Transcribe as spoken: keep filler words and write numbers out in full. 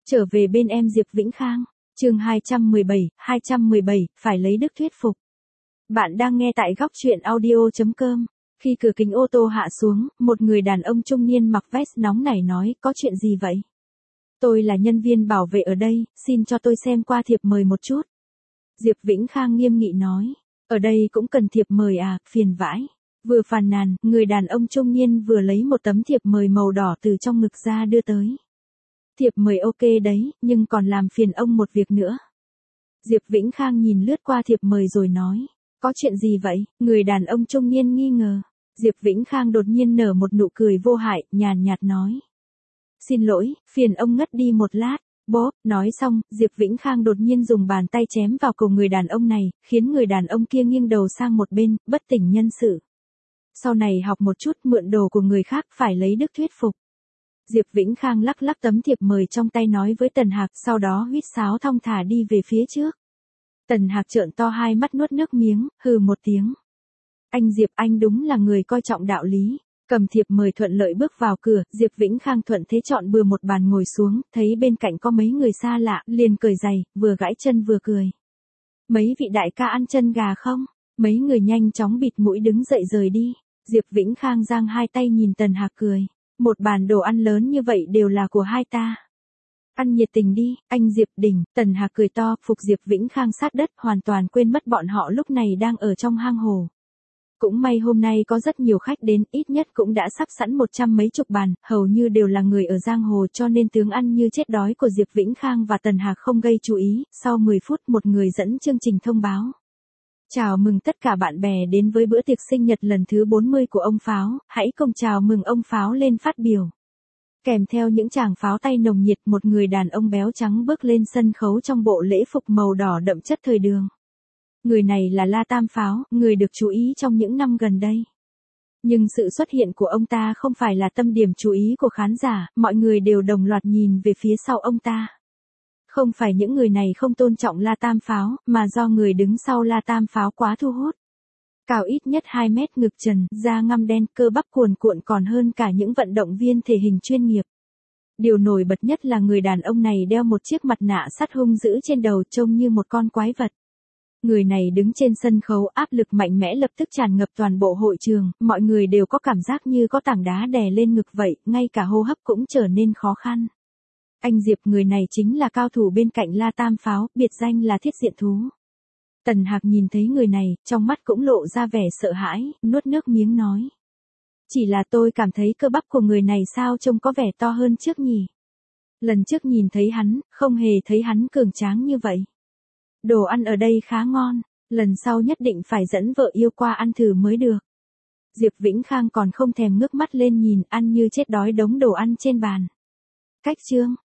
Trở về bên em Diệp Vĩnh Khang, chương hai trăm mười bảy, hai trăm mười bảy, phải lấy đức thuyết phục. Bạn đang nghe tại góc truyện audio chấm com. Khi cửa kính ô tô hạ xuống, một người đàn ông trung niên mặc vest nóng nảy nói, có chuyện gì vậy? Tôi là nhân viên bảo vệ ở đây, xin cho tôi xem qua thiệp mời một chút. Diệp Vĩnh Khang nghiêm nghị nói, ở đây cũng cần thiệp mời à, phiền vãi. Vừa phàn nàn, người đàn ông trung niên vừa lấy một tấm thiệp mời màu đỏ từ trong ngực ra đưa tới. Thiệp mời ok đấy, nhưng còn làm phiền ông một việc nữa. Diệp Vĩnh Khang nhìn lướt qua thiệp mời rồi nói, có chuyện gì vậy? Người đàn ông trung niên nghi ngờ. Diệp Vĩnh Khang đột nhiên nở một nụ cười vô hại, nhàn nhạt nói. Xin lỗi, phiền ông ngất đi một lát. Bóp, nói xong, Diệp Vĩnh Khang đột nhiên dùng bàn tay chém vào cổ người đàn ông này, khiến người đàn ông kia nghiêng đầu sang một bên, bất tỉnh nhân sự. Sau này học một chút mượn đồ của người khác phải lấy đức thuyết phục. Diệp Vĩnh Khang lắc lắc tấm thiệp mời trong tay nói với Tần Hạc, sau đó huýt sáo thong thả đi về phía trước. Tần Hạc trợn to hai mắt nuốt nước miếng, hừ một tiếng. Anh Diệp, anh đúng là người coi trọng đạo lý. Cầm thiệp mời thuận lợi bước vào cửa, Diệp Vĩnh Khang thuận thế chọn bừa một bàn ngồi xuống, thấy bên cạnh có mấy người xa lạ, liền cởi giày, vừa gãi chân vừa cười. Mấy vị đại ca ăn chân gà không? Mấy người nhanh chóng bịt mũi đứng dậy rời đi. Diệp Vĩnh Khang giang hai tay nhìn Tần Hạc cười. Một bàn đồ ăn lớn như vậy đều là của hai ta. Ăn nhiệt tình đi, anh Diệp Đình. Tần Hạc cười to, phục Diệp Vĩnh Khang sát đất, hoàn toàn quên mất bọn họ lúc này đang ở trong hang hồ. Cũng may hôm nay có rất nhiều khách đến, ít nhất cũng đã sắp sẵn một trăm mấy chục bàn, hầu như đều là người ở giang hồ, cho nên tướng ăn như chết đói của Diệp Vĩnh Khang và Tần Hạc không gây chú ý. Sau mười phút một người dẫn chương trình thông báo. Chào mừng tất cả bạn bè đến với bữa tiệc sinh nhật lần thứ bốn mươi của ông Pháo, hãy cùng chào mừng ông Pháo lên phát biểu. Kèm theo những tràng pháo tay nồng nhiệt, một người đàn ông béo trắng bước lên sân khấu trong bộ lễ phục màu đỏ đậm chất thời đường. Người này là La Tam Pháo, người được chú ý trong những năm gần đây. Nhưng sự xuất hiện của ông ta không phải là tâm điểm chú ý của khán giả, mọi người đều đồng loạt nhìn về phía sau ông ta. Không phải những người này không tôn trọng La Tam Pháo, mà do người đứng sau La Tam Pháo quá thu hút. Cao ít nhất hai mét, ngực trần, da ngăm đen, cơ bắp cuồn cuộn còn hơn cả những vận động viên thể hình chuyên nghiệp. Điều nổi bật nhất là người đàn ông này đeo một chiếc mặt nạ sắt hung dữ trên đầu, trông như một con quái vật. Người này đứng trên sân khấu, áp lực mạnh mẽ lập tức tràn ngập toàn bộ hội trường, mọi người đều có cảm giác như có tảng đá đè lên ngực vậy, ngay cả hô hấp cũng trở nên khó khăn. Anh Diệp, người này chính là cao thủ bên cạnh La Tam Pháo, biệt danh là Thiết Diện Thú. Tần Hạc nhìn thấy người này, trong mắt cũng lộ ra vẻ sợ hãi, nuốt nước miếng nói. Chỉ là tôi cảm thấy cơ bắp của người này sao trông có vẻ to hơn trước nhỉ? Lần trước nhìn thấy hắn, không hề thấy hắn cường tráng như vậy. Đồ ăn ở đây khá ngon, lần sau nhất định phải dẫn vợ yêu qua ăn thử mới được. Diệp Vĩnh Khang còn không thèm ngước mắt lên nhìn, ăn như chết đói đống đồ ăn trên bàn. Cách chương